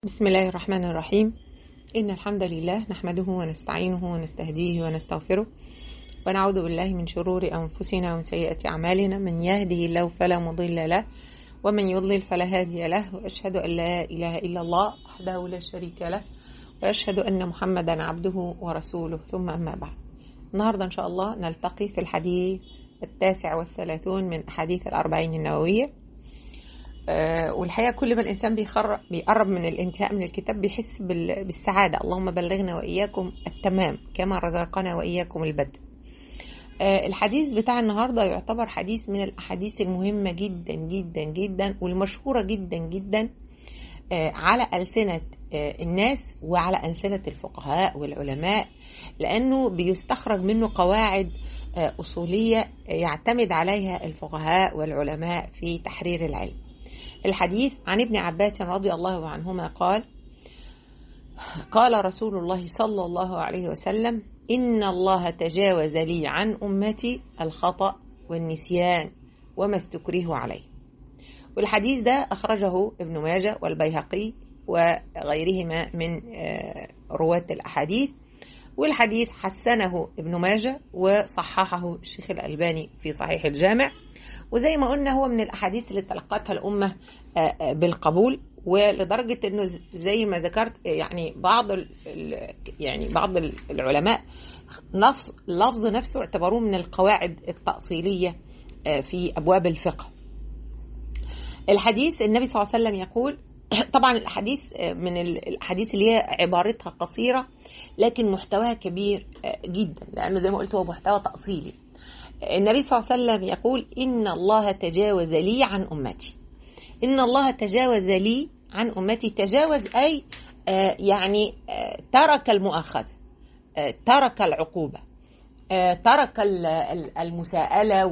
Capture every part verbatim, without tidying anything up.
بسم الله الرحمن الرحيم. إن الحمد لله نحمده ونستعينه ونستهديه ونستغفره ونعوذ بالله من شرور أنفسنا ومن سيئات أعمالنا. من يهده الله فلا مضل له ومن يضلل فلا هادي له، وأشهد أن لا إله إلا الله وحده لا شريك له، وأشهد أن محمدا عبده ورسوله، ثم أما بعد. النهاردة إن شاء الله نلتقي في الحديث التاسع والثلاثون من أحاديث الأربعين النووية. أه والحقيقة كل ما الإنسان بيقرب من الانتهاء من الكتاب بيحس بالسعادة. اللهم بلغنا وإياكم التمام كما رزقنا وإياكم البدء. أه الحديث بتاع النهاردة يعتبر حديث من الأحاديث المهمة جدا جدا جدا والمشهورة جدا جدا أه على ألسنة أه الناس وعلى ألسنة الفقهاء والعلماء، لأنه بيستخرج منه قواعد أه أصولية يعتمد عليها الفقهاء والعلماء في تحرير العلم. الحديث عن ابن عباس رضي الله عنهما قال: قال رسول الله صلى الله عليه وسلم: إن الله تجاوز لي عن أمتي الخطأ والنسيان وما استكرهوا عليه. والحديث ده أخرجه ابن ماجه والبيهقي وغيرهما من رواة الأحاديث، والحديث حسنه ابن ماجه وصححه الشيخ الألباني في صحيح الجامع. وزي ما قلنا هو من الأحاديث اللي تلقتها الأمة بالقبول، ولدرجة أنه زي ما ذكرت يعني بعض يعني بعض العلماء لفظ نفسه اعتبروه من القواعد التأصيلية في أبواب الفقه. الحديث النبي صلى الله عليه وسلم يقول، طبعا الحديث من الأحاديث اللي هي عبارتها قصيرة لكن محتواها كبير جدا، لأنه زي ما قلت هو محتوى تأصيلي. النبي صلى الله عليه وسلم يقول: إن الله تجاوز لي عن أمتي. إن الله تجاوز لي عن أمتي، تجاوز أي آه يعني آه ترك المؤاخذة، آه ترك العقوبة، آه ترك المساءلة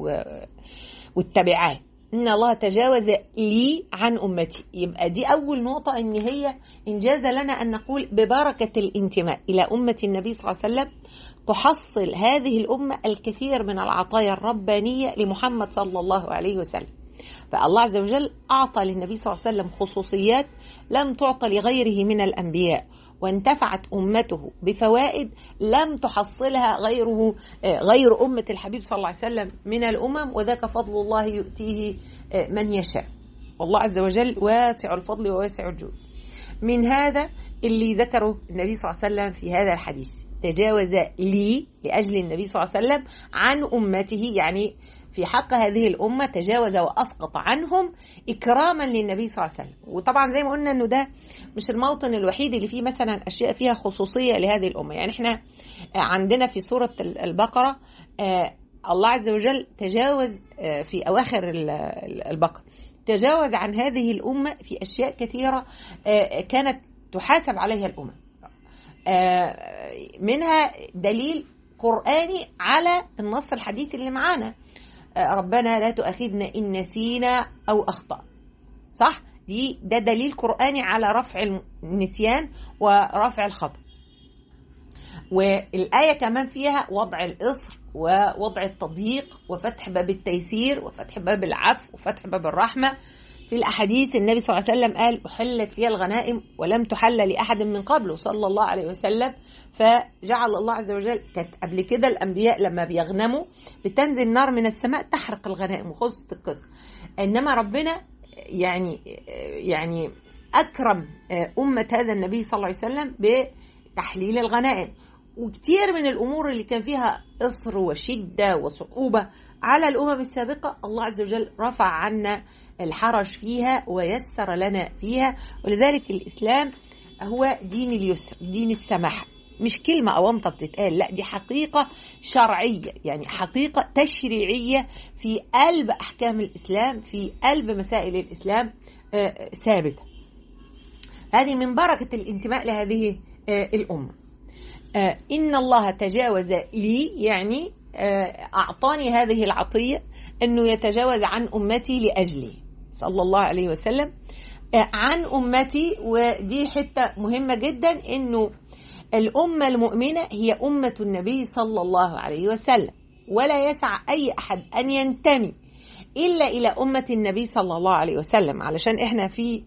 والتبعات. إن الله تجاوز لي عن أمتي، يبقى دي أول نقطة، إن هي إنجاز لنا أن نقول ببركة الانتماء إلى أمة النبي صلى الله عليه وسلم تحصل هذه الأمة الكثير من العطايا الربانية لمحمد صلى الله عليه وسلم. فالله عز وجل أعطى للنبي صلى الله عليه وسلم خصوصيات لم تعطى لغيره من الأنبياء، وانتفعت أمته بفوائد لم تحصلها غيره غير أمة الحبيب صلى الله عليه وسلم من الأمم، وذاك فضل الله يؤتيه من يشاء، والله عز وجل واسع الفضل وواسع الجود. من هذا اللي ذكره النبي صلى الله عليه وسلم في هذا الحديث: تجاوز لي لأجل النبي صلى الله عليه وسلم عن أمته، يعني في حق هذه الأمة تجاوز وأسقط عنهم إكراما للنبي صلى الله عليه وسلم. وطبعا زي ما قلنا أنه ده مش الموطن الوحيد اللي فيه مثلا أشياء فيها خصوصية لهذه الأمة. يعني احنا عندنا في سورة البقرة الله عز وجل تجاوز في أواخر البقرة تجاوز عن هذه الأمة في أشياء كثيرة كانت تحاسب عليها الأمة، منها دليل قرآني على النص الحديث اللي معانا: ربنا لا تؤاخذنا إن نسينا أو أخطأ. صح؟ دي ده دليل قرآني على رفع النسيان ورفع الخطأ. والآية كمان فيها وضع الإصر ووضع التضييق وفتح باب التيسير وفتح باب العفو وفتح باب الرحمة. في الأحاديث النبي صلى الله عليه وسلم قال: أحلت لي الغنائم ولم تحل لأحد من قبله صلى الله عليه وسلم. فجعل الله عز وجل، كانت قبل كده الأنبياء لما بيغنموا بتنزل نار من السماء تحرق الغنائم وخلصت القصة، إنما ربنا يعني يعني أكرم أمة هذا النبي صلى الله عليه وسلم بتحليل الغنائم. وكتير من الأمور اللي كان فيها إصر وشدة وصعوبة على الأمم السابقة الله عز وجل رفع عنا الحرج فيها ويسر لنا فيها. ولذلك الإسلام هو دين اليسر، دين السماحة، مش كلمة أونطة بتتقال، لا، دي حقيقة شرعية، يعني حقيقة تشريعية في قلب أحكام الإسلام، في قلب مسائل الإسلام ثابتة. هذه من بركة الانتماء لهذه الأمة. إن الله تجاوز لي، يعني أعطاني هذه العطية أنه يتجاوز عن أمتي لأجلي صلى الله عليه وسلم عن أمتي. ودي حتة مهمة جدا، أنه الأمة المؤمنة هي أمة النبي صلى الله عليه وسلم، ولا يسع أي أحد أن ينتمي إلا إلى أمة النبي صلى الله عليه وسلم، علشان إحنا في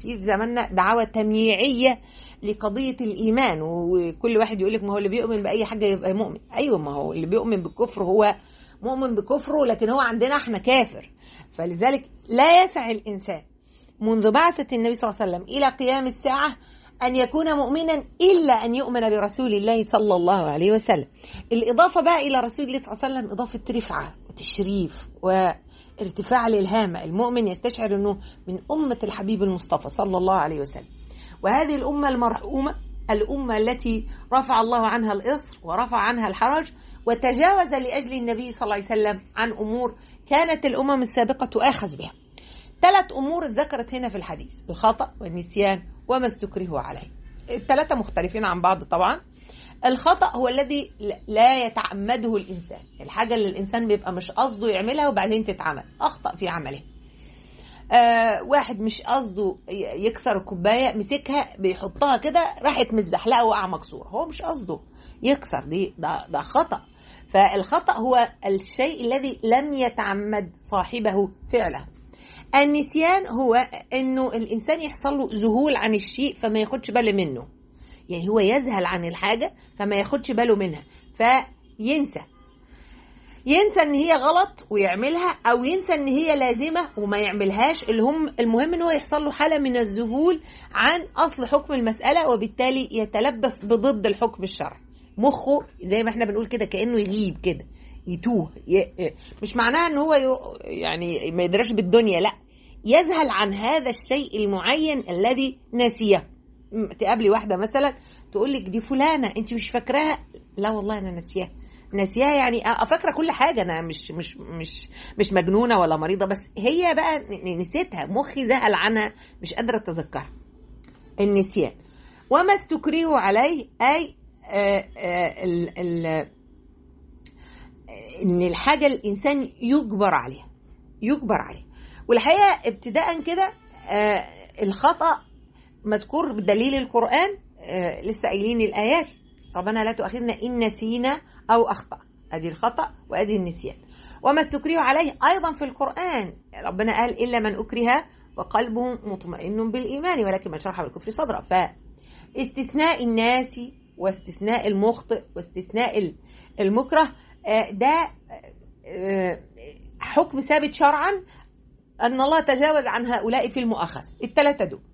في زماننا دعوة تمييعية لقضية الإيمان، وكل واحد يقول لك ما هو اللي بيؤمن بأي حاجة يبقى مؤمن. أيوة، ما هو اللي بيؤمن بالكفر هو مؤمن بكفره، لكن هو عندنا احنا كافر. فلذلك لا يسع الإنسان منذ بعثة النبي صلى الله عليه وسلم إلى قيام الساعة أن يكون مؤمنا إلا أن يؤمن برسول الله صلى الله عليه وسلم. الإضافة بقى إلى رسول الله صلى الله عليه وسلم إضافة رفعة وتشريف وارتفاع للهامة. المؤمن يستشعر أنه من أمة الحبيب المصطفى صلى الله عليه وسلم، وهذه الأمة المرحومة، الأمة التي رفع الله عنها الإصر ورفع عنها الحرج وتجاوز لأجل النبي صلى الله عليه وسلم عن أمور كانت الأمم السابقة تؤاخذ بها. ثلاث أمور ذكرت هنا في الحديث: الخطأ والنسيان وما استكرهوا عليه. الثلاثة مختلفين عن بعض طبعا. الخطأ هو الذي لا يتعمده الإنسان، الحاجة اللي الإنسان بيبقى مش قصده يعملها وبعدين تتعمل، أخطأ في عمله. آه واحد مش قصده يكسر الكوباية، مسكها بيحطها كده راحت متزحلقة وقع مكسورة، هو مش قصده يكسر، دي ده, ده خطأ. فالخطأ هو الشيء الذي لم يتعمد صاحبه فعله. النسيان هو انه الانسان يحصل له ذهول عن الشيء فما ياخدش باله منه، يعني هو يذهل عن الحاجة فما ياخدش باله منها فينسى، ينسى ان هي غلط ويعملها، او ينسى ان هي لازمة وما يعملهاش. الهم المهم ان هو يحصل له حالة من الذهول عن اصل حكم المسألة، وبالتالي يتلبس بضد الحكم الشرعي. مخه زي ما احنا بنقول كده كأنه يغيب كده، يتوه. مش معناها ان هو يعني ما يدرش بالدنيا، لا، يذهل عن هذا الشيء المعين الذي نسيه. تقابلي واحدة مثلا تقول لك دي فلانة انت مش فاكراها، لا والله انا نسيها. نسيها يعني افكر كل حاجة، انا مش مش مش مش مجنونة ولا مريضة، بس هي بقى نسيتها، مخي ذهل عنها، مش قادرة اتذكرها. النسيان. وما استكرهوا عليه اي آآ آآ ال ال ان الحاجة الانسان يجبر عليها، يجبر عليها. والحقيقة ابتداء كده الخطأ مذكور بدليل القرآن، لسه قايلين الآيات: ربنا لا تؤاخذنا إن نسينا أو أخطأ. أدي الخطأ وأدي النسيان. وما استكرهوا عليه أيضا في القرآن، ربنا قال: إلا من أكره وقلبه مطمئن بالإيمان ولكن من شرح بالكفر صدرا. فاستثناء الناس واستثناء المخطئ واستثناء المكره ده حكم ثابت شرعا، أن الله تجاوز عن هؤلاء في المؤاخذة. الثلاثة دول.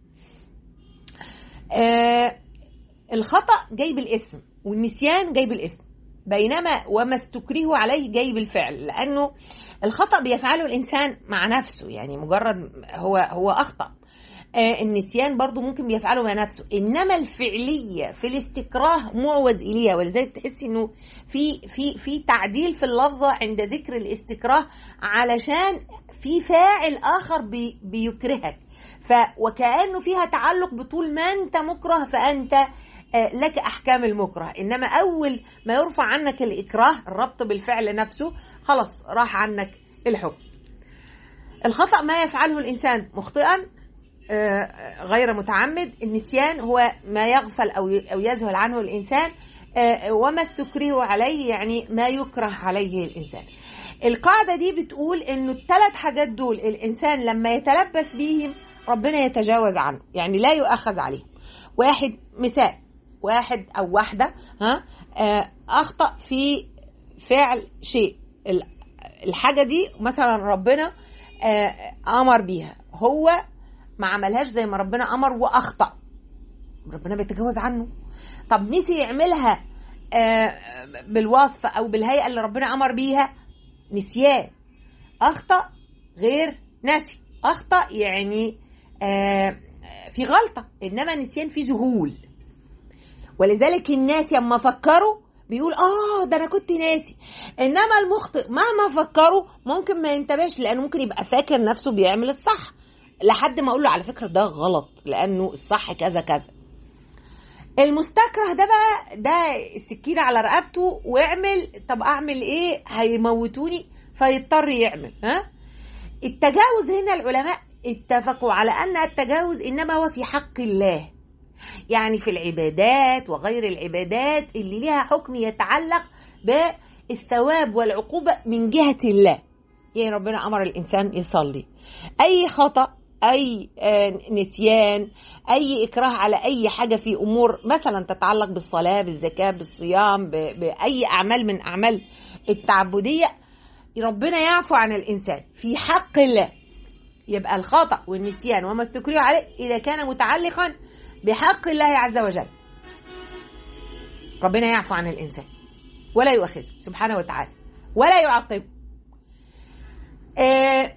آه الخطأ جاي بالاسم والنسيان جاي بالاسم، بينما وما استكرهوا عليه جاي بالفعل، لأنه الخطأ بيفعله الإنسان مع نفسه، يعني مجرد هو هو أخطأ. آه النسيان برضو ممكن بيفعله مع نفسه، إنما الفعلية في الاستكراه معوز إليها. ولذلك تحسي إنه في في في تعديل في اللفظة عند ذكر الاستكراه، علشان في فاعل آخر بي بيكرهك، ف وكأنه فيها تعلق بطول ما أنت مكره فأنت لك أحكام المكره. إنما أول ما يرفع عنك الإكراه، الربط بالفعل نفسه، خلاص راح عنك الحكم. الخطأ ما يفعله الإنسان مخطئا غير متعمد. النسيان هو ما يغفل أو يذهل عنه الإنسان. وما استكرهوا عليه يعني ما يكره عليه الإنسان. القاعدة دي بتقول إنه الثلاث حاجات دول الإنسان لما يتلبس بيهم ربنا يتجاوز عنه، يعني لا يؤخذ عليه. واحد مثال، واحد أو واحدة ها أخطأ في فعل شيء، الحاجة دي مثلا ربنا أمر بيها، هو ما عملهاش زي ما ربنا أمر وأخطأ، ربنا بيتجاوز عنه. طب نسي يعملها بالوصف أو بالهيئة اللي ربنا أمر بيها، نسيان. أخطأ غير نسي، أخطأ يعني في غلطة، إنما نسيان في ذهول. ولذلك الناس لما فكروا بيقول آه ده أنا كنت ناسي. إنما المخطئ مهما فكروا ممكن ما ينتبهش، لأنه ممكن يبقى فاكر نفسه بيعمل الصح لحد ما أقول له على فكرة ده غلط لأنه الصح كذا كذا. المستكره ده بقى ده السكينة على رقبته واعمل، طب أعمل إيه؟ هيموتوني، فيضطر يعمل. ها؟ التجاوز هنا العلماء اتفقوا على أن التجاوز إنما هو في حق الله، يعني في العبادات وغير العبادات اللي لها حكم يتعلق بالثواب والعقوبة من جهة الله. يعني ربنا أمر الإنسان يصلي، أي خطأ أي نسيان، أي إكراه على أي حاجة في أمور مثلا تتعلق بالصلاة بالزكاة بالصيام بأي أعمال من أعمال التعبدية، ربنا يعفو عن الإنسان في حق الله. يبقى الخطأ والنسيان وما استكرهوا عليه إذا كان متعلقا بحق الله عز وجل ربنا يعفو عن الإنسان ولا يؤاخذه سبحانه وتعالى ولا يعاقبه. آه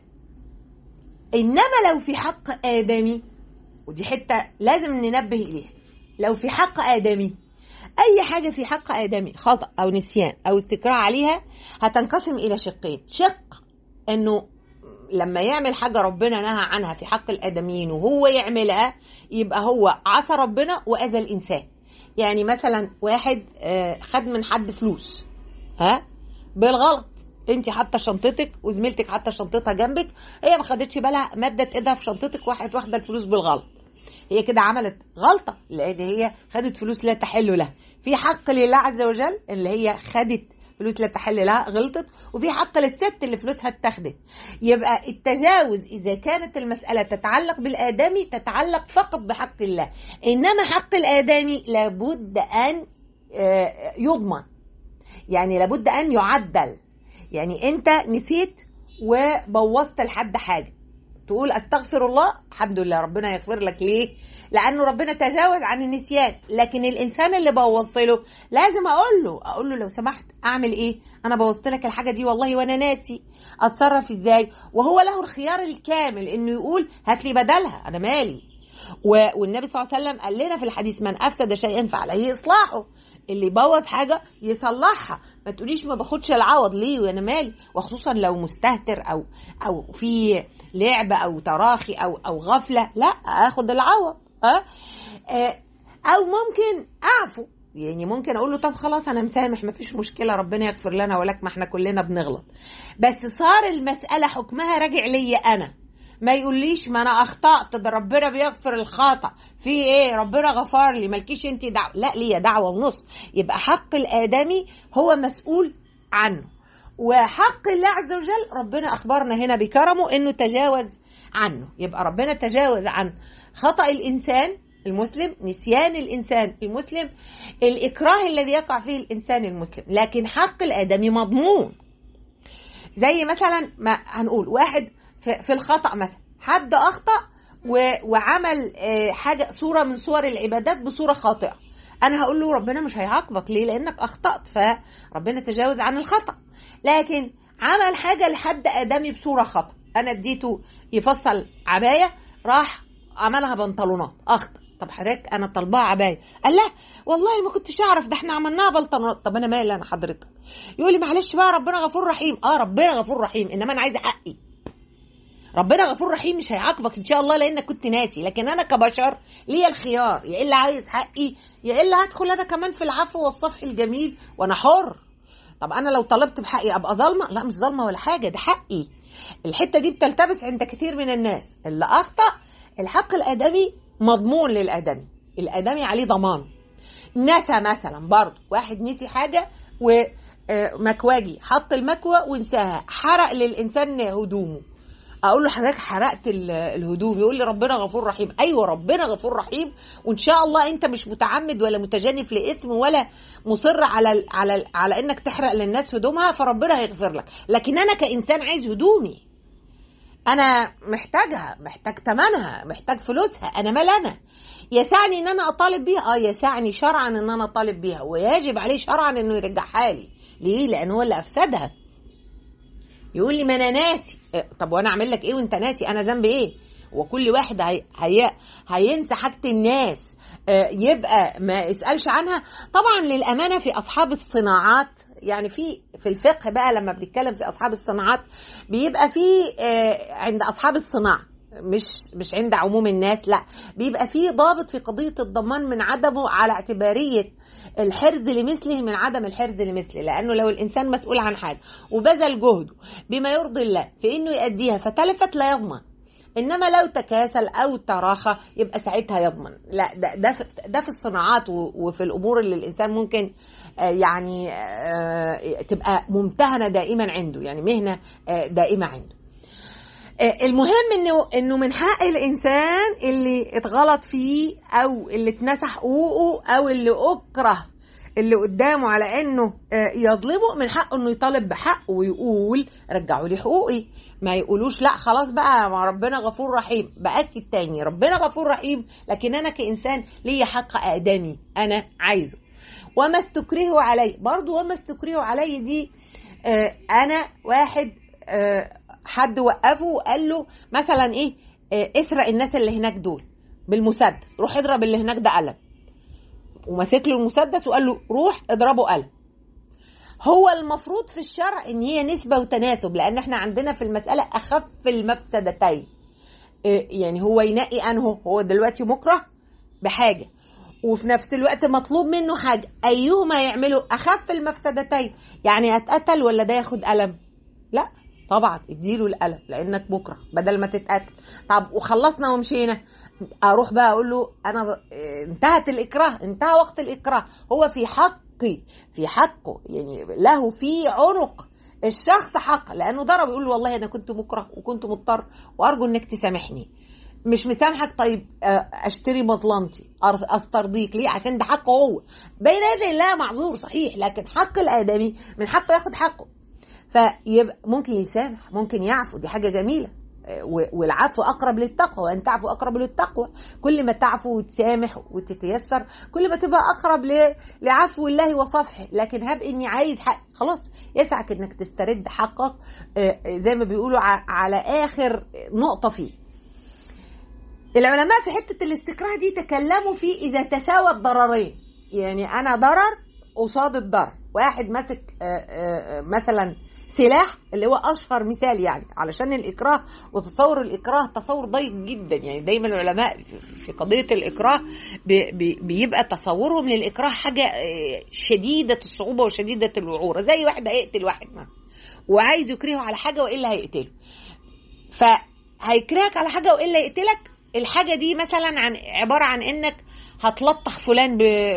إنما لو في حق آدمي، ودي حتة لازم ننبه إليها، لو في حق آدمي أي حاجة في حق آدمي خطأ أو نسيان أو استكراه عليها هتنقسم إلى شقين. شق إنه لما يعمل حاجة ربنا نهى عنها في حق الآدميين وهو يعملها يبقى هو عصى ربنا وأذى الإنسان. يعني مثلا واحد خد من حد فلوس ها بالغلط، انت حاطه شنطتك وزميلتك حاطه شنطتها جنبك، هي ما خدتش بالها مدت ايدها في شنطتك واحد واخده الفلوس بالغلط، هي كده عملت غلطه لان هي خدت فلوس لا تحل لها. في حق لله عز وجل اللي هي خدت فلوس لا تحل لها غلطت، وفي حق للست اللي فلوسها اتاخدت. يبقى التجاوز اذا كانت المساله تتعلق بالادمي تتعلق فقط بحق الله، انما حق الادمي لابد ان يضمن، يعني لابد ان يعدل. يعني انت نسيت وبوظت لحد حاجه تقول استغفر الله، الحمد لله ربنا يغفر لك. ليه؟ لانه ربنا تجاوز عن النسيان. لكن الانسان اللي بوظت له لازم اقول له اقول له لو سمحت اعمل ايه، انا بوظت لك الحاجه دي والله وانا ناسي، اتصرف ازاي؟ وهو له الخيار الكامل انه يقول هات لي بدلها، انا مالي. والنبي صلى الله عليه وسلم قال لنا في الحديث من افسد شيئا فعليه اصلاحه، اللي يبوظ حاجه يصلحها. ما تقوليش ما باخدش العوض ليه وانا مالي، وخصوصا لو مستهتر او او في لعبه او تراخي او او غفله، لا اخد العوض. اه او ممكن اعفو، يعني ممكن اقول له طب خلاص انا مسامح ما فيش مشكله ربنا يغفر لنا ولك، ما احنا كلنا بنغلط. بس صار المساله حكمها راجع ليا انا، ما يقوليش ما انا اخطأت ده ربنا بيغفر الخطأ في ايه ربنا غفر لي مالكيش انت دعوه. لا ليا دعوه ونص. يبقى حق الادمي هو مسؤول عنه، وحق الله عز وجل ربنا اخبرنا هنا بكرمه انه تجاوز عنه. يبقى ربنا تجاوز عن خطأ الانسان المسلم، نسيان الانسان المسلم، الاكراه الذي يقع فيه الانسان المسلم، لكن حق الادمي مضمون. زي مثلا ما هنقول واحد في الخطأ، مثلا حد أخطأ وعمل حاجة صورة من صور العبادات بصورة خاطئة، أنا هقول له ربنا مش هيعاقبك ليه لأنك أخطأت، فربنا تجاوز عن الخطأ. لكن عمل حاجة لحد آدمي بصورة خطأ، أنا اديته يفصل عباية راح عملها بنطلونات، أخطأ. طب حضرتك أنا طالباها عباية، قال لا والله ما كنتش أعرف ده احنا عملناها بنطلونات. طب أنا مالي أنا حضرتك؟ يقول لي معلش بقى ربنا غفور رحيم. اه ربنا غفور رحيم، انما انا عايزه حقي. ربنا غفور رحيم مش هيعاقبك ان شاء الله لانك كنت ناسي، لكن انا كبشر ليا الخيار، يا الا عايز حقي يا الا هدخل انا كمان في العفو والصفح الجميل وانا حر. طب انا لو طلبت بحقي ابقى ظالمه؟ لا مش ظالمه ولا حاجه، ده حقي. الحته دي بتلتبس عند كثير من الناس. اللي اخطأ الحق الادمي مضمون للادمي، الادمي عليه ضمان. نسى مثلا برضه، واحد نسي حاجه ومكواجي حط المكوى ونساها، حرق للانسان هدومه، اقول له حضرتك حرقت الهدوم، يقول لي ربنا غفور رحيم. ايوه ربنا غفور رحيم، وان شاء الله انت مش متعمد ولا متجانف لاثم ولا مصر على على على انك تحرق للناس هدومها، فربنا هيغفر لك. لكن انا كانسان عايز هدومي، انا محتاجها، محتاج ثمنها، محتاج فلوسها، انا مال انا. يسعني ان انا اطالب بيها، اه يسعني شرعا ان انا اطالب بيها، ويجب عليه شرعا انه يرجعها لي. ليه؟ لان هو اللي افسدها. يقول لي ما انا ناسي. طب وانا اعمل لك ايه وانت ناسي؟ انا ذنبي ايه؟ وكل واحد هي... هي... هينسى حاجه الناس يبقى ما يسالش عنها. طبعا للامانه في اصحاب الصناعات، يعني في في الفقه بقى لما بنتكلم في اصحاب الصناعات بيبقى في عند اصحاب الصناعه، مش مش عند عموم الناس، لا بيبقى في ضابط في قضيه الضمان من عدمه على اعتباريه الحرز لمثله من عدم الحرز لمثله. لانه لو الانسان مسؤول عن حاجه وبذل جهده بما يرضي الله في انه يؤديها فتلفت لا يضمن، انما لو تكاسل او تراخى يبقى ساعتها يضمن. لا ده ده في, ده في الصناعات وفي الامور اللي الانسان ممكن يعني تبقى ممتهنه دائما عنده، يعني مهنه دائمه عنده. المهم انه انه من حق الانسان اللي اتغلط فيه او اللي اتنسى حقوقه او اللي اكره اللي قدامه على انه يظلمه، من حقه انه يطالب بحقه ويقول رجعوا لي حقوقي. ما يقولوش لا خلاص بقى ما ربنا غفور رحيم. باكد تاني ربنا غفور رحيم، لكن انا كانسان ليا حق ادمي انا عايزه. وما استكرهوا عليه برضو، وما استكرهوا عليه دي آه انا واحد آه حد وقفه وقال له مثلا ايه آه اسرق الناس اللي هناك دول بالمسدس، روح اضرب اللي هناك ده قلم، ومسك له المسدس وقال له روح اضربه قلم. هو المفروض في الشرع ان هي نسبة وتناسب، لان احنا عندنا في المسألة اخف المفسدتين. يعني هو ينقي انه هو دلوقتي مكره بحاجة وفي نفس الوقت مطلوب منه حاجة، ايهما يعمله اخف المفسدتين؟ يعني اتقتل ولا ده ياخد قلم؟ لا طبعا اديله القلم لانك مكره بدل ما تتقتل. طب وخلصنا ومشينا، اروح بقى اقول له انا انتهت الاكراه، انتهى وقت الاكراه، هو في حقي في حقه يعني له في عنق الشخص حق لانه ضرب، يقول له والله انا كنت مكره وكنت مضطر وارجو انك تسامحني. مش مسامحك، طيب اشتري مظلمتي استرضيك ليه؟ عشان ده حقه هو بين يدي الله معذور صحيح، لكن حق الادمي من حقه ياخد حقه. فيبقى ممكن يسامح ممكن يعفو، دي حاجه جميله، والعفو اقرب للتقوى، وان تعفو اقرب للتقوى. كل ما تعفو وتسامح وتتيسر كل ما تبقى اقرب لعفو الله وصفحه. لكن هب اني عايز حق، خلاص يسعك انك تسترد حقك زي ما بيقولوا على اخر نقطه فيه. العلماء في حته الاستكراه دي تكلموا فيه اذا تساوى الضررين، يعني انا ضرر قصاد الضرر. واحد ماسك مثلا سلاح، اللي هو اشهر مثال يعني علشان الاكراه وتصور الاكراه تصور ضيق جدا. يعني دايما العلماء في قضيه الاكراه بي بي بيبقى تصورهم للاكراه حاجه شديده الصعوبه وشديده الوعوره، زي واحد هيقتل واحد مثلا وعايز يكرهه على حاجه والا هيقتله، فهيكرهك على حاجه والا يقتلك. الحاجه دي مثلا عن عباره عن انك هتلطخ فلان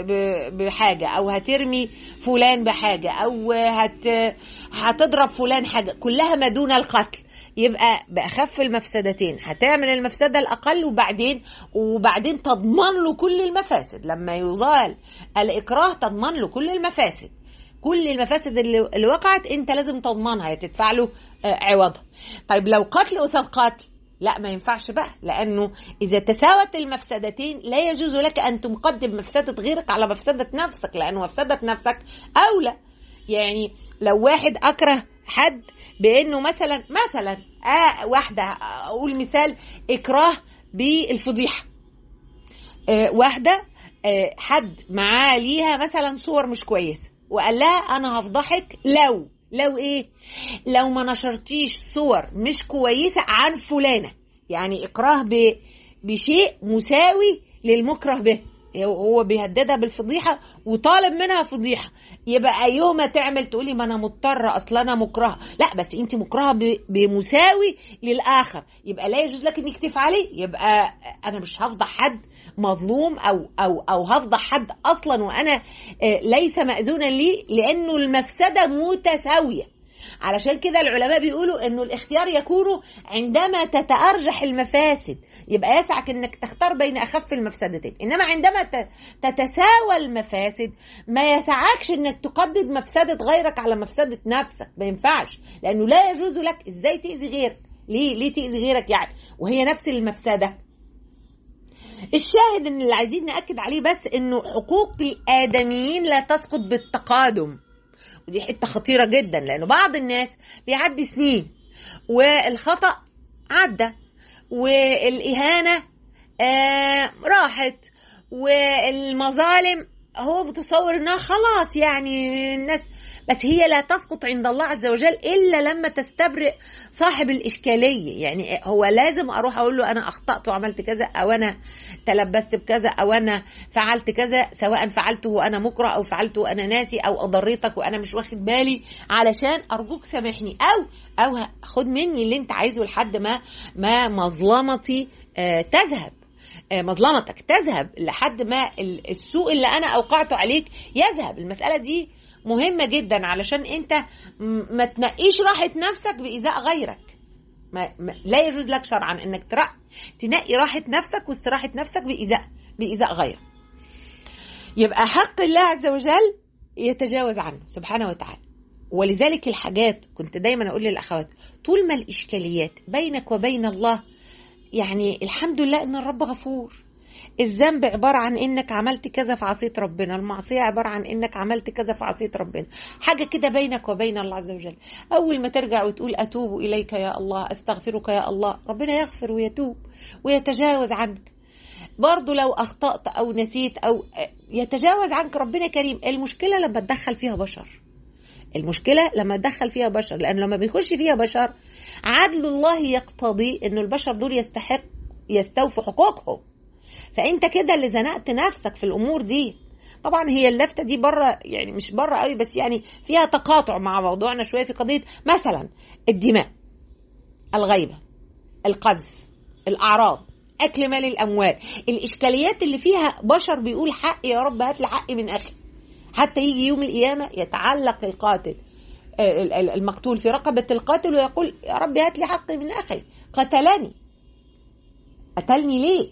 بحاجة، او هترمي فلان بحاجة، او هت هتضرب فلان حاجة، كلها ما دون القتل. يبقى بأخف المفسدتين هتعمل المفسدة الأقل، وبعدين وبعدين تضمن له كل المفاسد. لما يزال الإكراه تضمن له كل المفاسد، كل المفاسد اللي, اللي وقعت انت لازم تضمنها، تدفع له عوضها. طيب لو قتل قصاد قتل لا ما ينفعش بقى، لأنه إذا تساوت المفسدتين لا يجوز لك أن تقدم مفسدة غيرك على مفسدة نفسك، لأنه مفسدة نفسك أولى. يعني لو واحد أكره حد بأنه مثلا مثلا آه واحدة أقول مثال إكراه بالفضيحة، آه واحدة آه حد معاه ليها مثلا صور مش كويسة وقال لها أنا هفضحك لو لو ايه لو ما نشرتيش صور مش كويسة عن فلانة. يعني اكراه بشيء مساوي للمكره به، هو بيهددها بالفضيحة وطالب منها فضيحة. يبقى ايهما تعمل؟ تقولي ما انا مضطرة اصلا انا مكرهة، لا بس انت مكرهة بمساوي للاخر، يبقى لا يجوز لك انك تفعلي. يبقى انا مش هفضح حد مظلوم او او او هفضح حد اصلا وانا ليس مأذونا لي، لانه المفسدة متساوية. علشان كده العلماء بيقولوا انه الاختيار يكون عندما تتأرجح المفاسد، يبقى يسعك انك تختار بين اخف المفسدتين. انما عندما تتساوى المفاسد ما يسعكش انك تقدد مفسدة غيرك على مفسدة نفسك، ما ينفعش، لانه لا يجوز لك. ازاي تأذي غيرك؟ ليه ليه تأذي غيرك يعني وهي نفس المفسدة؟ الشاهد ان اللي عايزين نأكد عليه بس انه حقوق الآدميين لا تسقط بالتقادم، ودي حتة خطيرة جدا، لأنه بعض الناس بيعدي سنين والخطأ عدى والإهانة آه راحت والمظالم هو متصور انها خلاص يعني الناس، بس هي لا تسقط عند الله عز وجل إلا لما تستبرئ صاحب الإشكالية. يعني هو لازم أروح أقول له أنا أخطأت وعملت كذا، أو أنا تلبست بكذا، أو أنا فعلت كذا، سواء فعلته وأنا مكره أو فعلته وأنا ناسي أو أضريتك وأنا مش واخد بالي، علشان أرجوك سامحني، أو أو خد مني اللي أنت عايزه لحد ما ما مظلمتي آه تذهب، مظلمتك تذهب، لحد ما السوء اللي أنا أوقعته عليك يذهب. المسألة دي مهمة جدا علشان انت ما تنقيش راحة نفسك بإيذاء غيرك، ما ما لا يجوز لك شرعا انك تنقي راحة نفسك واستراحة نفسك بإيذاء بإيذاء غيرك. يبقى حق الله عز وجل يتجاوز عنه سبحانه وتعالى. ولذلك الحاجات كنت دايما أقول للأخوات، طول ما الإشكاليات بينك وبين الله، يعني الحمد لله إن الرب غفور. الذنب عبارة عن إنك عملت كذا فعصيت ربنا، المعصية عبارة عن إنك عملت كذا فعصيت ربنا، حاجة كده بينك وبين الله عز وجل. أول ما ترجع وتقول أتوب إليك يا الله، أستغفرك يا الله، ربنا يغفر ويتوب ويتجاوز عنك. برضو لو أخطأت أو نسيت أو يتجاوز عنك، ربنا كريم. المشكلة لما تدخل فيها بشر، المشكلة لما تدخل فيها بشر، لأن لما بيخش فيها بشر عدل الله يقتضي أن البشر دول يستحق يستوفوا حقوقهم. فأنت كده اللي زنقت نفسك في الأمور دي. طبعا هي اللفتة دي بره، يعني مش بره قوي، بس يعني فيها تقاطع مع موضوعنا شوية في قضية مثلا الدماء، الغيبة، القذف، الأعراض، أكل مال الأموال، الإشكاليات اللي فيها بشر بيقول حق يا رب هات لي حقي من أخي. حتى يجي يوم القيامة يتعلق القاتل المقتول في رقبة القاتل ويقول يا رب هات لي حقي من أخي، قتلني، قتلني ليه؟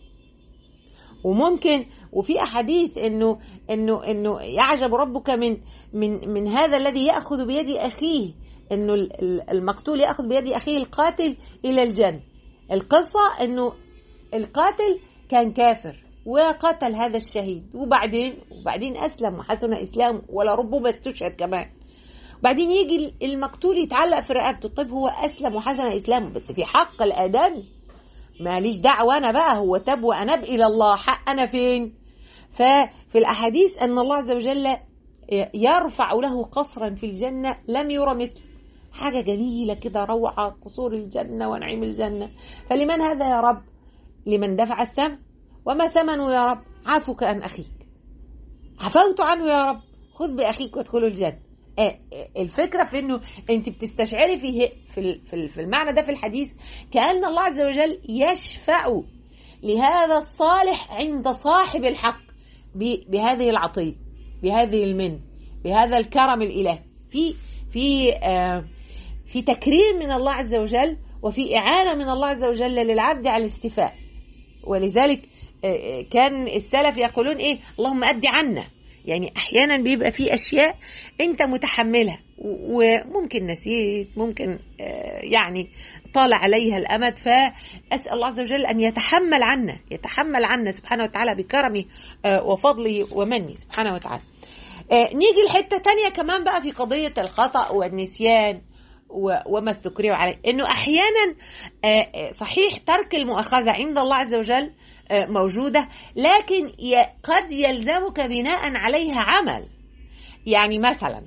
وممكن وفي أحاديث إنه إنه إنه يعجب ربك من من من هذا الذي يأخذ بيد أخيه، إنه المقتول يأخذ بيد أخيه القاتل إلى الجنة. القصة إنه القاتل كان كافر وقتل هذا الشهيد، وبعدين وبعدين أسلم وحسن إسلامه، ولا ربما استشهد كمان. بعدين يجي المقتول يتعلق في رقبته. طيب هو أسلم وحسن إسلامه، بس في حق الآدمي ماليش دعوة أنا بقى، هو تاب وأناب إلى الله، حق أنا فين؟ ففي الأحاديث أن الله عز وجل يرفع له قصرا في الجنة لم يرى مثله، حاجة جميلة كده، روعة قصور الجنة ونعيم الجنة. فلمن هذا يا رب؟ لمن دفع الثمن. وما ثمنه يا رب؟ عفوك عن أخيك، عفوت عنه يا رب، خذ بأخيك وادخلوا الجنة. الفكرة في أنه أنت بتستشعري فيه في المعنى ده في الحديث كأن الله عز وجل يشفع لهذا الصالح عند صاحب الحق بهذه العطية، بهذه المن، بهذا الكرم الإلهي، في في آه في تكريم من الله عز وجل، وفي إعانة من الله عز وجل للعبد على الاستيفاء. ولذلك آه كان السلف يقولون إيه؟ اللهم أدي عنا. يعني أحيانا بيبقى في أشياء أنت متحملها وممكن نسيت، ممكن آه يعني طال عليها الأمد، فأسأل الله عز وجل أن يتحمل عنا، يتحمل عنا سبحانه وتعالى بكرمه آه وفضله ومنه سبحانه وتعالى. آه نيجي لحتة تانية كمان بقى في قضية الخطأ والنسيان وما استكرهوا عليه، انه احيانا صحيح ترك المؤاخذة عند الله عز وجل موجودة، لكن قد يلزمك بناء عليها عمل. يعني مثلا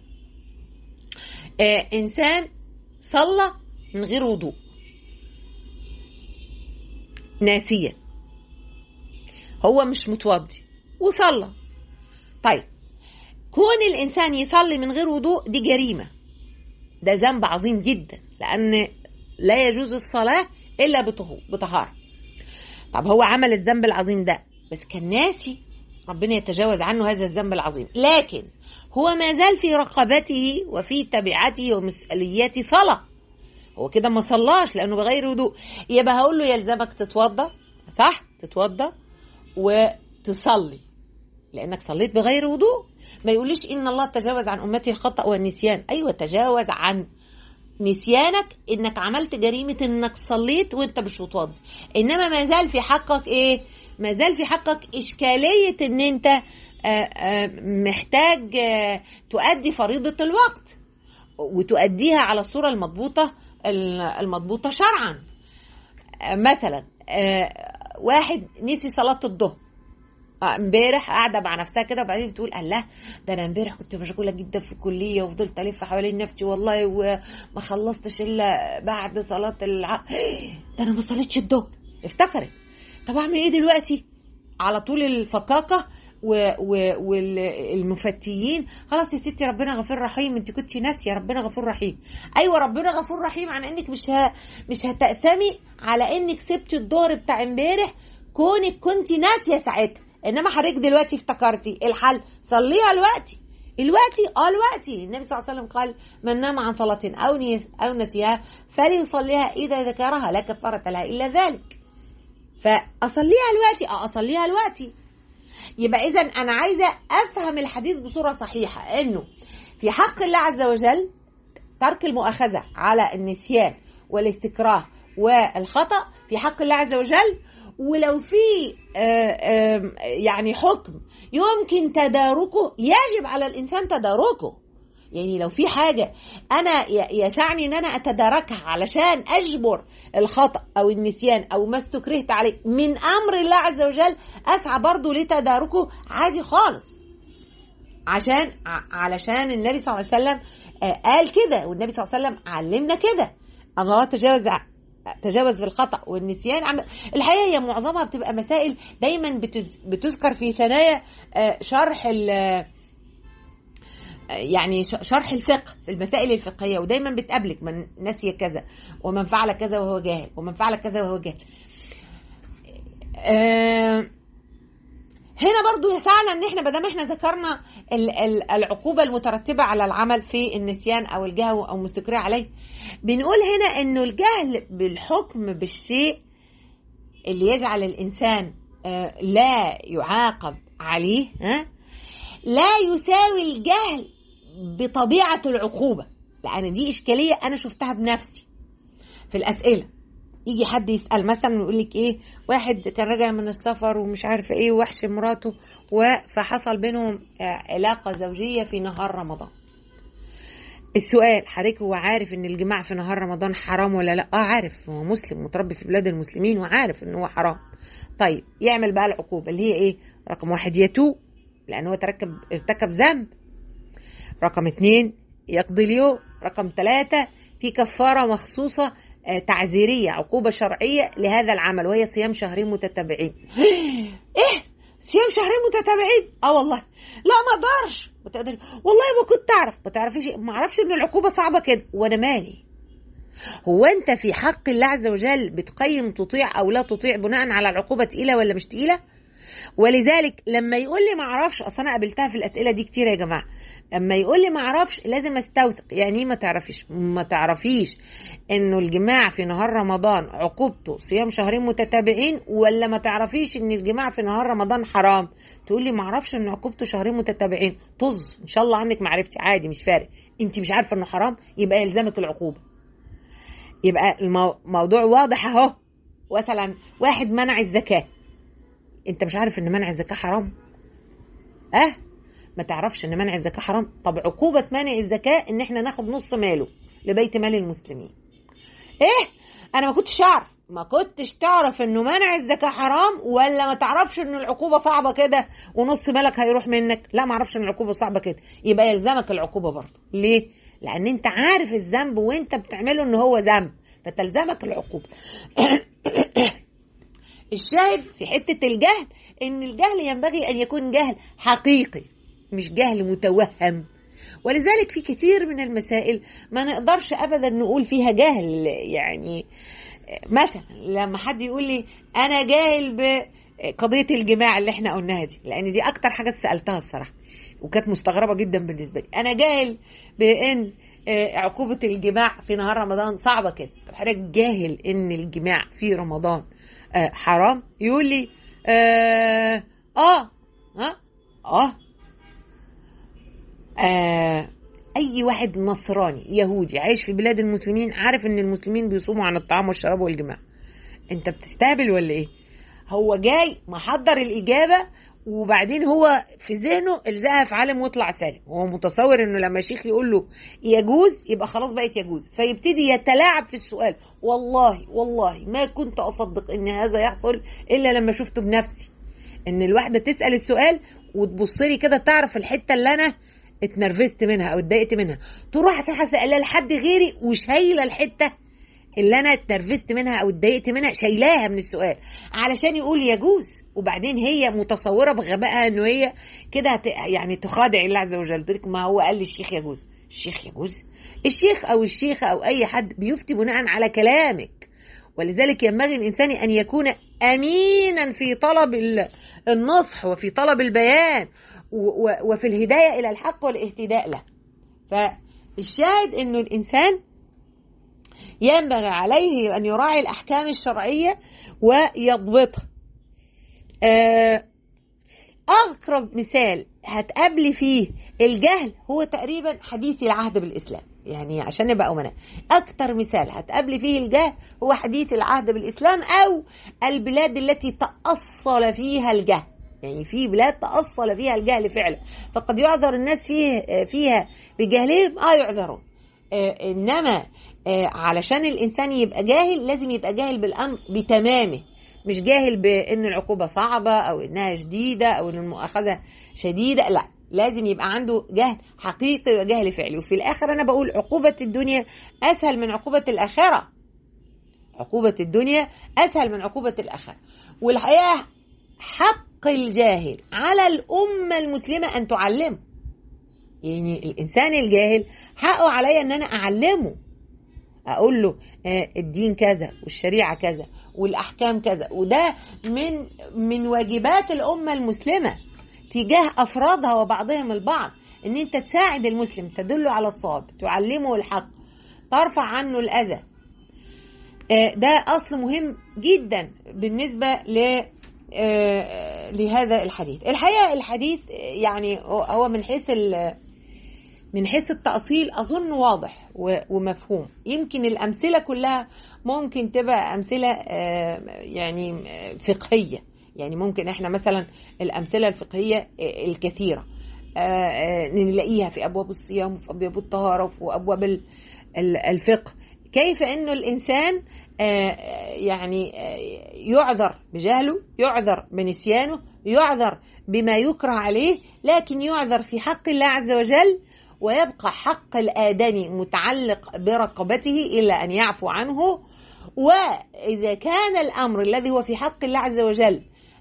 انسان صلى من غير وضوء ناسيا، هو مش متوضي وصلى. طيب كون الانسان يصلي من غير وضوء دي جريمة، ده ذنب عظيم جدا، لأن لا يجوز الصلاة إلا بطهارة. طب هو عمل الذنب العظيم ده بس كان ناسي، ربنا يتجاوز عنه هذا الذنب العظيم، لكن هو ما زال في رقبته وفي تبعته ومسؤولياته صلاة، هو كده ما صلاش لأنه بغير وضوء. يبقى هقول له يلزمك تتوضى، صح؟ تتوضى وتصلي لأنك صليت بغير وضوء. ما يقوليش إن الله تجاوز عن أمتي الخطأ والنسيان. أيوة تجاوز عن نسيانك، إنك عملت جريمة إنك صليت وإنت مش متوضي، إنما ما زال في حقك إيه؟ ما زال في حقك إشكالية إن أنت محتاج تؤدي فريضة الوقت وتؤديها على الصورة المضبوطة المضبوطة شرعا. مثلا واحد نسي صلاة الظهر امبارح، قاعده مع نفسها كده وبعدين بتقول الله ده انا امبارح كنت مشغوله جدا في الكليه وفضلت الف حوالين نفسي والله وما خلصتش الا بعد صلاه العصر، ده انا ما صليتش الظهر. افتكرت طب اعمل ايه دلوقتي؟ على طول الفكاكه والمفتيين، خلاص يا ستي ربنا غفور رحيم، انت كنتي ناسيه ربنا غفور رحيم. ايوه ربنا غفور رحيم عن انك مش ه... مش هتأثمي على انك سبتي الظهر بتاع امبارح كونك كنتي ناسيه ساعتها، انما حضرتك دلوقتي افتكرتي. الحل صليها دلوقتي، الوقتي اه الوقتي النبي صلى الله عليه وسلم قال من نام عن صلاة أو أو نسيها فليصليها إذا ذكرها لا كفارة لها إلا ذلك. فأصليها الوقتي اه أصليها الوقتي. يبقى إذا أنا عايزة أفهم الحديث بصورة صحيحة، إنه في حق الله عز وجل ترك المؤاخذة على النسيان والاستكراه والخطأ في حق الله عز وجل، ولو في يعني حكم يمكن تداركه يجب على الإنسان تداركه. يعني لو في حاجة أنا يسعني أن أنا أتداركها علشان أجبر الخطأ أو النسيان أو ما استكرهت عليه من أمر الله عز وجل، أسعى برضو لتداركه عادي خالص، عشان علشان النبي صلى الله عليه وسلم قال كده، والنبي صلى الله عليه وسلم علمنا كده. الله تجاوز تجاوز في الخطأ والنسيان. الحقيقة هي معظمها بتبقى مسائل دايما بتذكر في ثنايا شرح يعني شرح الفقه في المسائل الفقهية، ودايما بتقابلك من نسي كذا ومن فعل كذا وهو جاهل ومن فعل كذا وهو جاهل. أه هنا برضو يسعنا ان احنا بدل احنا ذكرنا العقوبة المترتبة على العمل في النسيان او الجهل او مستكره عليه، بنقول هنا انه الجهل بالحكم بالشيء اللي يجعل الانسان لا يعاقب عليه لا يساوي الجهل بطبيعة العقوبة. لان دي اشكالية انا شفتها بنفسي في الاسئلة. يجي حد يسأل مثلا ويقول لك ايه، واحد كان راجع من السفر ومش عارفه ايه وحش مراته، فحصل بينهم علاقة زوجية في نهار رمضان. السؤال حضرتك هو عارف ان الجماع في نهار رمضان حرام ولا لا؟ اه عارف، هو مسلم متربي في بلاد المسلمين وعارف ان هو حرام. طيب يعمل بقى العقوبة اللي هي ايه؟ رقم واحد يتوب لانه هو تركب ارتكب ذنب. رقم اتنين يقضي اليوم. رقم ثلاثة في كفارة مخصوصة تعزيرية، عقوبة شرعية لهذا العمل، وهي صيام شهرين متتابعين. ايه صيام شهرين متتابعين؟ اه والله لا ما اقدرش. والله ما كنت اعرف. ما تعرفيش؟ ما اعرفش ان العقوبة صعبة كده. وانا مالي؟ هو انت في حق الله عز وجل بتقيم تطيع او لا تطيع بناء على العقوبة تقيلة ولا مش تقيلة؟ ولذلك لما يقول لي ما اعرفش، اصل انا قابلتها في الاسئله دي كتير يا جماعه، اما يقول لي ما اعرفش لازم استوثق. يعني ايه ما تعرفيش؟ ما تعرفيش انه الجماع في نهار رمضان عقوبته صيام شهرين متتابعين، ولا ما تعرفيش ان الجماع في نهار رمضان حرام؟ تقول لي ما اعرفش ان عقوبته شهرين متتابعين. طز ان شاء الله عنك معرفتي، عادي مش فارق. انت مش عارفه انه حرام يبقى يلزمك العقوبه. يبقى الموضوع واضح اهو. مثلا واحد منع الزكاه، انت مش عارف ان منع الزكاة حرام؟ اه ما تعرفش ان منع الزكاة حرام؟ طب عقوبة منع الزكاة ان احنا ناخد نص ماله لبيت مال المسلمين. ايه انا ما كنتش اعرف. ما كنتش تعرف انه منع الزكاة حرام، ولا ما تعرفش ان العقوبة صعبة كده ونص مالك هيروح منك؟ لا ما اعرفش ان العقوبة صعبة كده. يبقى يلزمك العقوبة برضه. ليه؟ لان انت عارف الذنب وانت بتعمله ان هو ذنب، فتلزمك العقوبة. الشاهد في حتة الجهل ان الجهل ينبغي ان يكون جهل حقيقي مش جهل متوهم. ولذلك في كثير من المسائل ما نقدرش ابدا نقول فيها جهل. يعني مثلا لما حد يقول لي انا جاهل بقضية الجماع اللي احنا قلناها دي، لان دي اكتر حاجة سألتها الصراحة وكانت مستغربة جدا بالنسبة لي. انا جاهل بان عقوبة الجماع في نهار رمضان صعبة كده. طب حضرتك جاهل ان الجماع في رمضان آه حرام؟ يقول لي آه آه, آه, آه, آه أي واحد نصراني يهودي عايش في بلاد المسلمين عارف إن المسلمين بيصوموا عن الطعام والشراب والجماع. أنت بتستهبل ولا إيه؟ هو جاي محضر الإجابة وبعدين هو في ذهنه الزقها في عالم واطلع سالم. هو متصور انه لما الشيخ يقول له يجوز يبقى خلاص بقت يجوز، فيبتدي يتلاعب في السؤال. والله والله ما كنت اصدق ان هذا يحصل الا لما شفته بنفسي، ان الواحده تسال السؤال وتبص لي كده تعرف الحته اللي انا اتنرفزت منها او اتضايقت منها، تروح سائلها لحد غيري وشايله الحته اللي انا اتنرفزت منها او اتضايقت منها، شايلاها من السؤال علشان يقول يجوز. وبعدين هي متصوره بغبائها انه هي كده يعني تخادع الله عز وجل. تقول لك ما هو قال لي الشيخ يجوز. الشيخ يجوز؟ الشيخ او الشيخه او اي حد بيفتي بناء على كلامك. ولذلك ينبغي الانسان ان يكون امينا في طلب النصح وفي طلب البيان، وفي الهداية إلى الحق والاهتداء له. فالشاهد أنه الإنسان ينبغي عليه أن يراعي الأحكام الشرعية ويضبطها. أقرب مثال هتقابلي فيه الجهل هو تقريبا حديث العهد بالإسلام، يعني عشان نبقى أمنا، أكتر مثال هتقابلي فيه الجهل هو حديث العهد بالإسلام أو البلاد التي تأصل فيها الجهل. يعني في بلاد تأصل فيها الجهل فعلا، فقد يعذر الناس فيه فيها بجهلهم، آه يعذرون. آه إنما آه علشان الإنسان يبقى جاهل لازم يبقى جاهل بالأمر بتمامه، مش جاهل بأن العقوبة صعبة أو أنها شديدة أو أن المؤاخذة شديدة، لا، لازم يبقى عنده جهل حقيقي وجهل فعلي. وفي الآخر أنا بقول عقوبة الدنيا أسهل من عقوبة الآخرة، عقوبة الدنيا أسهل من عقوبة الآخرة. والحقيقة حق الجاهل على الأمة المسلمة أن تعلمه، يعني الإنسان الجاهل حقه علي أن أنا أعلمه، أقول له الدين كذا والشريعة كذا والأحكام كذا، وده من من واجبات الأمة المسلمة تجاه أفرادها وبعضهم البعض، إن أنت تساعد المسلم، تدله على الصواب، تعلمه الحق، ترفع عنه الأذى. ده أصل مهم جدا بالنسبة ل لهذا الحديث. الحقيقة الحديث يعني هو من حيث من حيث التأصيل أظن واضح ومفهوم. يمكن الأمثلة كلها ممكن تبقى أمثلة يعني فقهية، يعني ممكن احنا مثلا الأمثلة الفقهية الكثيرة نلاقيها في أبواب الصيام وفي أبواب الطهارة وفي أبواب الفقه، كيف أنه الإنسان يعني يعذر بجهله، يعذر بنسيانه، يعذر بما يكره عليه، لكن يعذر في حق الله عز وجل، ويبقى حق الآدمي متعلق برقبته إلا أن يعفو عنه. وإذا كان الأمر الذي هو في حق الله عز وجل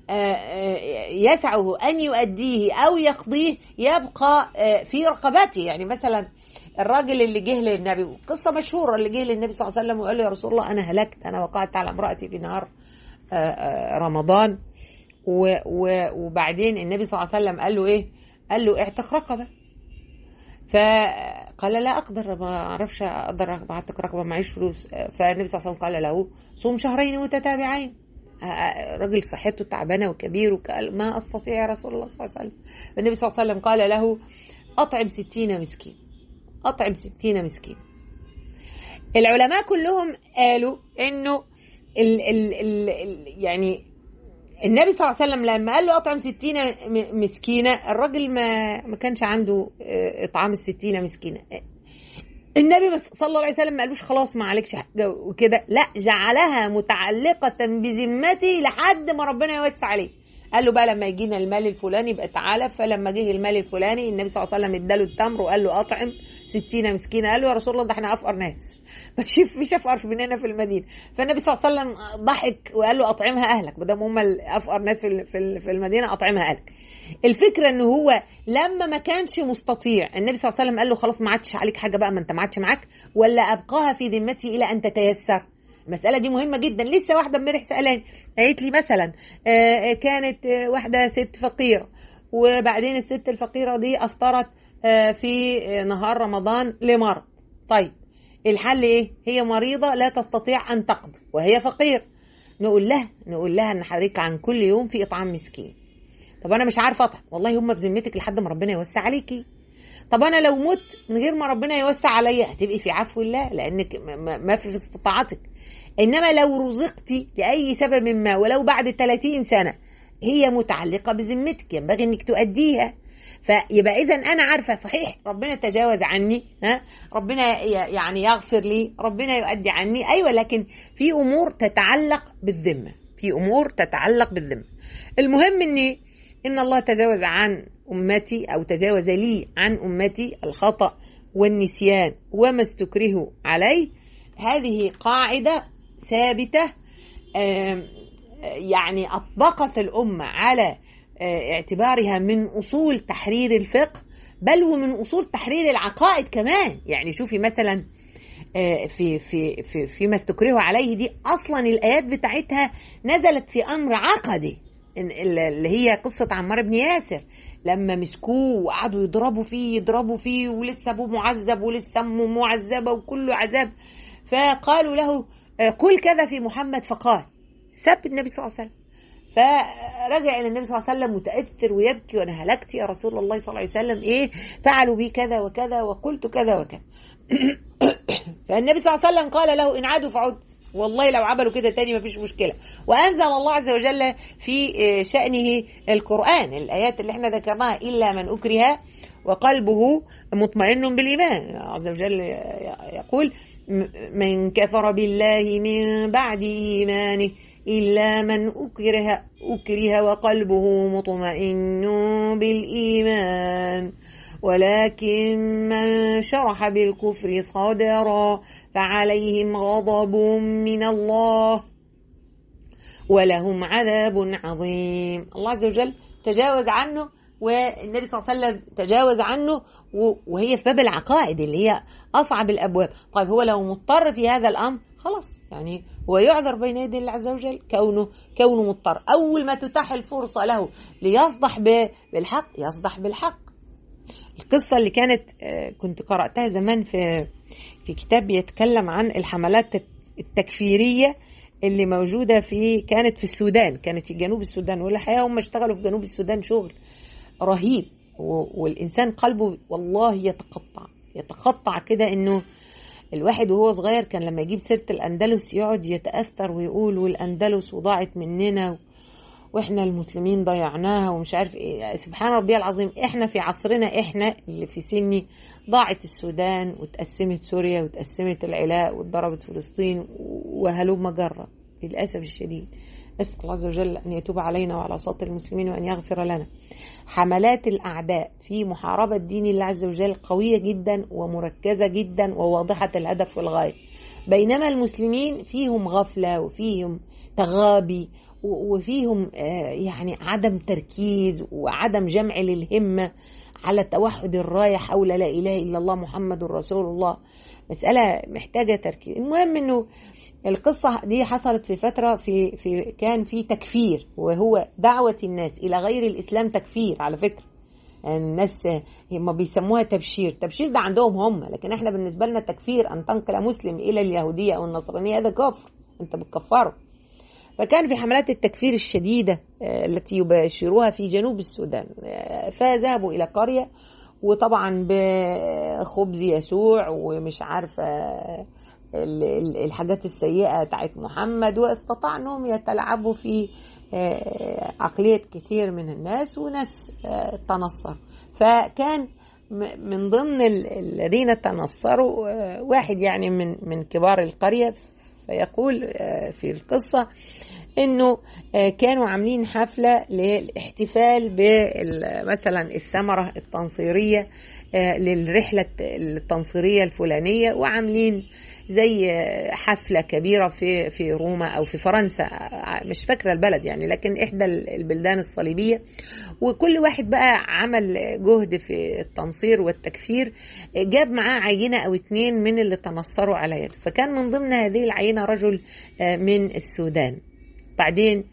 يسعه أن يؤديه أو يقضيه يبقى في رقبته. يعني مثلا الراجل اللي جه للنبي، قصة مشهورة، اللي جه للنبي صلى الله عليه وسلم وقال له يا رسول الله أنا هلكت، أنا وقعت على امرأتي في نهار رمضان، وبعدين النبي صلى الله عليه وسلم قال له إيه؟ قال له اعتق رقبة. فقال لا أقدر، ما أعرفش أقدر أعتق رقبة، معيش فلوس. فالنبي صلى الله عليه وسلم قال له صوم شهرين متتابعين. رجل صحته تعبانة وكبير وقال ما أستطيع يا رسول الله صلى الله عليه وسلم. النبي صلى الله عليه وسلم قال له أطعم ستين مسكين، أطعم ستين مسكين. العلماء كلهم قالوا إنه ال ال ال ال يعني النبي صلى الله عليه وسلم لما قال له أطعم ستين مسكينة، الراجل ما ما كانش عنده إطعام الستين مسكينة. النبي صلى الله عليه وسلم ما قالوش خلاص ما عليكش حاجة وكده، لا، جعلها متعلقة بذمته لحد ما ربنا يوسع عليه. قال له بقى لما يجينا المال الفلاني يبقى تعالى. فلما جه المال الفلاني النبي صلى الله عليه وسلم اداله التمر وقال له أطعم ستين مسكينة. قال له يا رسول الله ده احنا أفقر ناس، مش أفقر مننا في المدينة. فالنبي صلى الله عليه وسلم ضحك وقال له أطعمها أهلك، بدل هم الأفقر ناس في في المدينة أطعمها أهلك. الفكرة انه هو لما ما كانش مستطيع النبي صلى الله عليه وسلم قال له خلاص ما عادش عليك حاجة بقى، ما انت ما عادش معاك، ولا أبقاها في ذمته إلى أن تتيسر. المسألة دي مهمة جدا. لسه واحدة امبارح سألاني قالت لي مثلا كانت واحدة ست فقيرة، وبعدين الست الفقيرة دي أفطرت في نهار رمضان لمرض. طيب الحل ايه؟ هي مريضة لا تستطيع أن تقضي وهي فقير. نقول لها نقول لها ان حضرتك عن كل يوم في إطعام مسكين. طب انا مش عارفه اطعم، والله هم في ذمتك لحد ما ربنا يوسع عليكي. طب انا لو مت من غير ما ربنا يوسع عليا هتبقي في عفو الله، لانك ما في استطاعتك. انما لو رزقتي لاي سبب ما ولو بعد ثلاثين سنة هي متعلقه بذمتك، ينبغي انك تؤديها. فيبقى اذا انا عارفه صحيح ربنا تجاوز عني، ها، ربنا يعني يغفر لي، ربنا يؤدي عني، ايوه، لكن في امور تتعلق بالذمه، في امور تتعلق بالذمه. المهم اني إن الله تجاوز عن أمتي أو تجاوز لي عن أمتي الخطأ والنسيان وما استكرهوا عليه. هذه قاعدة ثابتة يعني أطبقت الأمة على اعتبارها من أصول تحرير الفقه، بل ومن أصول تحرير العقائد كمان. يعني شوفي مثلا في في في فيما استكرهوا عليه دي أصلا الآيات بتاعتها نزلت في أمر عقدي، اللي هي قصة عمار بن ياسر، لما مسكوه وقعدوا يضربوا فيه يضربوا فيه ولسه ابوه معذب ولسه امه معذبه وكله عذاب، فقالوا له قل كذا في محمد، فقال سب النبي صلى الله عليه وسلم. فرجع الى النبي صلى الله عليه وسلم متاثر ويبكي، وانا هلكت يا رسول الله صلى الله عليه وسلم، ايه فعلوا بي كذا وكذا وقلت كذا وكذا. فالنبي صلى الله عليه وسلم قال له ان عادوا فعد، والله لو عملوا كده تاني مفيش مشكله. وانزل الله عز وجل في شأنه القرآن الآيات اللي احنا ذكرناها: إلا من أكره وقلبه مطمئن بالإيمان. عز وجل يقول: من كفر بالله من بعد إيمانه إلا من أكره أكره وقلبه مطمئن بالإيمان ولكن من شرح بالكفر صدرا فعليهم غضب من الله ولهم عذاب عظيم. الله عز وجل تجاوز عنه، والنبي صلى الله عليه وسلم تجاوز عنه، وهي في باب العقائد اللي هي أصعب الأبواب. طيب هو لو مضطر في هذا الأمر خلاص، يعني هو يعذر بين يدي الله عز وجل كونه كونه مضطر. أول ما تتاح الفرصة له ليصدح بالحق يصدح بالحق. القصة اللي كانت كنت قرأتها زمان في في كتاب يتكلم عن الحملات التكفيرية اللي موجودة في كانت في السودان، كانت في جنوب السودان، والحقيقة هم اشتغلوا في جنوب السودان شغل رهيب، والإنسان قلبه والله يتقطع يتقطع كده. إنه الواحد وهو صغير كان لما يجيب سيرة الأندلس يقعد يتأثر ويقول والأندلس وضاعت مننا واحنا المسلمين ضيعناها ومش عارف ايه. سبحان ربي العظيم، احنا في عصرنا احنا اللي في سني ضاعت السودان وتقسمت سوريا وتقسمت العراق واتضربت فلسطين وهلوم جرة للأسف الشديد. أسأل الله عز وجل أن يتوب علينا وعلى ساط المسلمين وأن يغفر لنا. حملات الأعداء في محاربة دين الله عز وجل قوية جدا ومركزة جدا وواضحة الهدف والغاية، بينما المسلمين فيهم غفلة وفيهم تغابي وفيهم يعني عدم تركيز وعدم جمع للهمة على توحد الراية حول لا إله إلا الله محمد رسول الله. مسألة محتاجة تركيز. المهم أنه القصة دي حصلت في فترة في في كان في تكفير، وهو دعوة الناس إلى غير الإسلام تكفير على فكرة. يعني الناس هم بيسموها تبشير، تبشير ده عندهم هم، لكن احنا بالنسبة لنا تكفير أن تنقل مسلم إلى اليهودية أو النصرانية هذا كفر، أنت بتكفره. فكان في حملات التكفير الشديدة التي يباشروها في جنوب السودان، فذهبوا إلى قرية وطبعا بخبز يسوع ومش عارفة الحاجات السيئة بتاعت محمد، واستطاعوا أنهم يتلاعبوا في عقلية كثير من الناس وناس تنصر. فكان من ضمن الذين تنصروا واحد يعني من من كبار القرية، فيقول في القصة انه كانوا عاملين حفلة للاحتفال بمثلا الثمرة التنصيرية للرحلة التنصيرية الفلانية، وعاملين زي حفلة كبيرة في في روما أو في فرنسا، مش فاكرة البلد يعني، لكن إحدى البلدان الصليبية. وكل واحد بقى عمل جهد في التنصير والتكفير، جاب معاه عينة أو اتنين من اللي تنصروا على يده. فكان من ضمن هذه العينة رجل من السودان. بعدين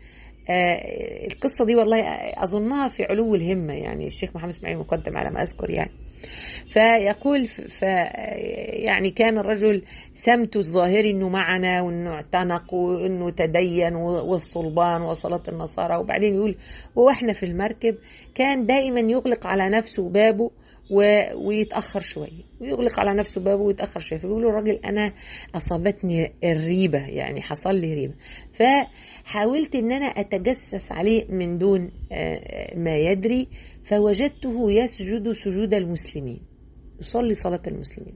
القصة دي والله أظنها في علو الهمة، يعني الشيخ محمد اسماعيل مقدم على ما أذكر يعني. فيقول ف يعني كان الرجل سمته الظاهري انه معنا وانه اعتنق وانه تدين والصلبان وصلاة النصارى. وبعدين يقول واحنا في المركب كان دائما يغلق على نفسه بابه ويتأخر شوية، ويغلق على نفسه بابه ويتأخر شوية. فيقول الراجل أنا أصابتني الريبة، يعني حصل لي ريبة، فحاولت أن أنا أتجسس عليه من دون ما يدري، فوجدته يسجد سجود المسلمين، يصلي صلاة المسلمين.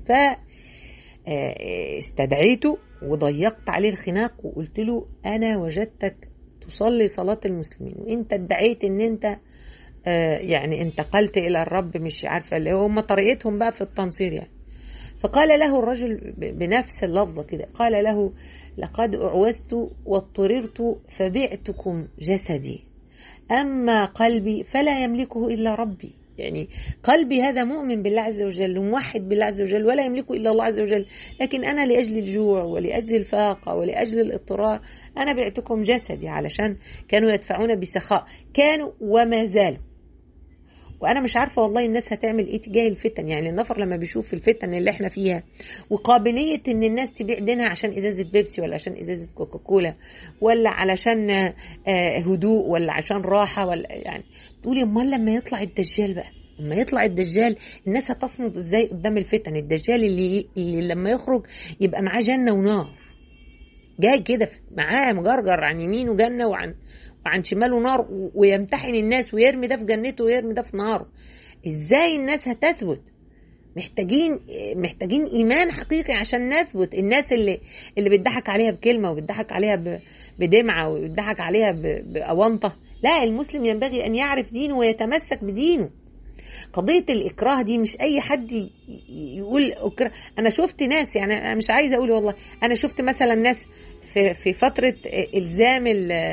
فاستدعيته وضيقت عليه الخناق وقلت له أنا وجدتك تصلي صلاة المسلمين وانت ادعيت ان انت يعني انتقلت إلى الرب، مش عارفة اللي هم طريقتهم بقى في التنصير يعني. فقال له الرجل بنفس اللفظة كده، قال له لقد أعوزت واضطررت فبعتكم جسدي، أما قلبي فلا يملكه إلا ربي. يعني قلبي هذا مؤمن بالله عز وجل وموحد بالله عز وجل ولا يملكه إلا الله عز وجل، لكن أنا لأجل الجوع ولأجل الفاقة ولأجل الاضطرار أنا بعتكم جسدي، علشان كانوا يدفعون بسخاء، كانوا وما زالوا. وأنا مش عارفة والله الناس هتعمل إيه تجاه الفتن. يعني النفر لما بيشوف الفتن اللي إحنا فيها وقابلية إن الناس تبيع دينها عشان إزازة بيبسي ولا عشان إزازة كوكاكولا ولا علشان هدوء ولا عشان راحة ولا يعني تقولي أمال لما يطلع الدجال بقى، لما يطلع الدجال الناس هتصمد إزاي قدام الفتن؟ الدجال اللي, اللي لما يخرج يبقى معاه جنة ونار، جاي كده معاه مجرجر عن يمينه جنة وعن وعن شماله نار، ويمتحن الناس ويرمي ده في جنته ويرمي ده في ناره. ازاي الناس هتثبت؟ محتاجين محتاجين ايمان حقيقي عشان نثبت. الناس اللي اللي بيضحك عليها بكلمه وبيضحك عليها بدمعه وبيضحك عليها باونطه، لا، المسلم ينبغي ان يعرف دينه ويتمسك بدينه. قضيه الاكراه دي مش اي حد يقول اكره. انا شفت ناس، يعني انا مش عايزه اقول والله، انا شفت مثلا ناس في في فتره الزام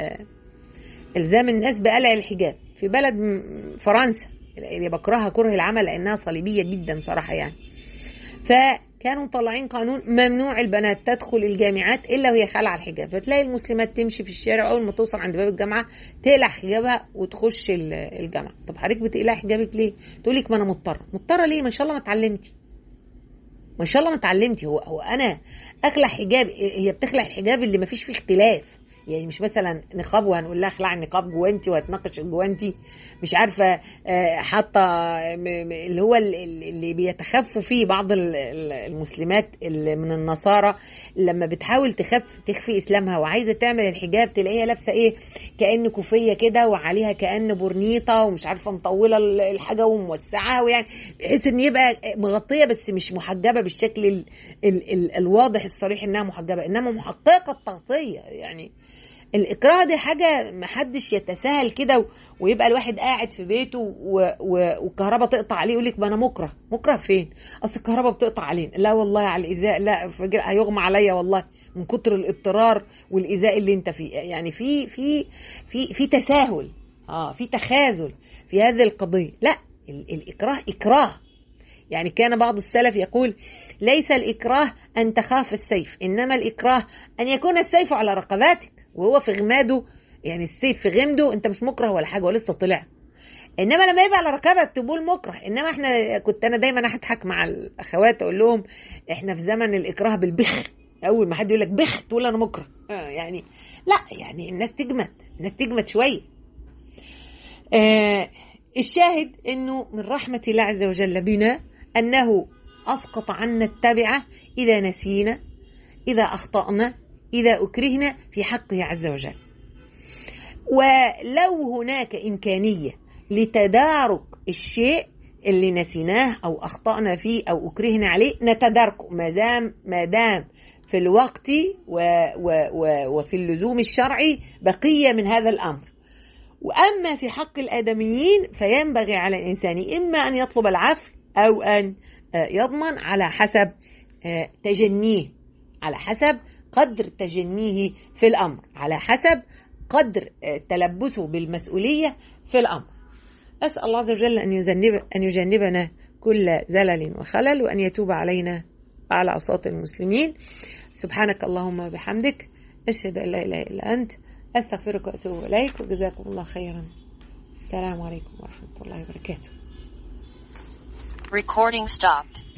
الزام الناس بقلع الحجاب في بلد فرنسا اللي بكرهها كره العمل لانها صليبيه جدا صراحه يعني. فكانوا مطلعين قانون ممنوع البنات تدخل الجامعات الا وهي خالعه الحجاب، فتلاقي المسلمات تمشي في الشارع اول ما توصل عند باب الجامعه تقلع حجابها وتخش الجامعه. طب حضرتك بتقلع حجابك ليه؟ تقول لك ما انا مضطره. مضطره ليه؟ ما شاء الله ما اتعلمتي، ما شاء الله ما اتعلمتي. هو هو انا اخلع حجاب؟ هي بتخلع الحجاب اللي ما فيش فيه اختلاف، يعني مش مثلا نقاب وهنقول لها اخلعي النقاب جوانتي وهتناقش الجوانتي، مش عارفه حاطه اللي هو اللي بيتخفوا فيه بعض المسلمات من النصارى لما بتحاول تخف تخفي اسلامها وعايزه تعمل الحجاب تلاقيها لابسه ايه، كأن كوفيه كده وعليها كأن برنيطه ومش عارفه مطوله الحاجه وموسعه، ويعني بحيث ان يبقى مغطيه بس مش محجبه بالشكل ال ال ال الواضح الصريح انها محجبه، انما محققه التغطيه. يعني الإكراه دي حاجة محدش يتساهل كده ويبقى الواحد قاعد في بيته والكهرباء تقطع عليه يقول لك ما أنا مكره. مكره فين؟ أصل الكهرباء بتقطع علينا. لا والله على الإزاء، لا هيغمى عليا والله من كتر الاضطرار والإزاء اللي أنت فيه. يعني في في في في تساهل، اه في تخاذل في هذه القضية. لا، الإكراه إكراه. يعني كان بعض السلف يقول ليس الإكراه أن تخاف السيف، إنما الإكراه أن يكون السيف على رقباتك وهو في غماده، يعني السيف في غمده، انت مش مكره ولا حاجه ولسه طلع. انما لما يبقى على رقبتك تقول مكره. انما احنا كنت انا دايما اضحك مع الاخوات اقول لهم احنا في زمن الاكراه بالبخ. اول ما حد يقول لك بخ تقول انا مكره. آه يعني لا، يعني الناس تجمد، الناس تجمد شويه. آه الشاهد انه من رحمه الله عز وجل بنا انه اسقط عنا التبعه اذا نسينا، اذا اخطانا، إذا أكرهنا في حقه عز وجل. ولو هناك إمكانية لتدارك الشيء اللي نسيناه أو أخطأنا فيه أو أكرهنا عليه نتداركه، ما دام ما دام في الوقت و و و وفي اللزوم الشرعي بقية من هذا الأمر. وأما في حق الآدميين فينبغي على الإنسان إما أن يطلب العفو أو أن يضمن على حسب تجنيه، على حسب قدر تجنيه في الأمر، على حسب قدر تلبسه بالمسؤولية في الأمر. أسأل الله عز وجل أن يجنب أن يجنبنا كل زلل وخلل، وأن يتوب علينا وعلى عصاة المسلمين. سبحانك اللهم وبحمدك، أشهد أن لا إله إلا أنت، أستغفرك وأتوب إليك، وجزاكم الله خيرا. السلام عليكم ورحمة الله وبركاته. Recording stopped.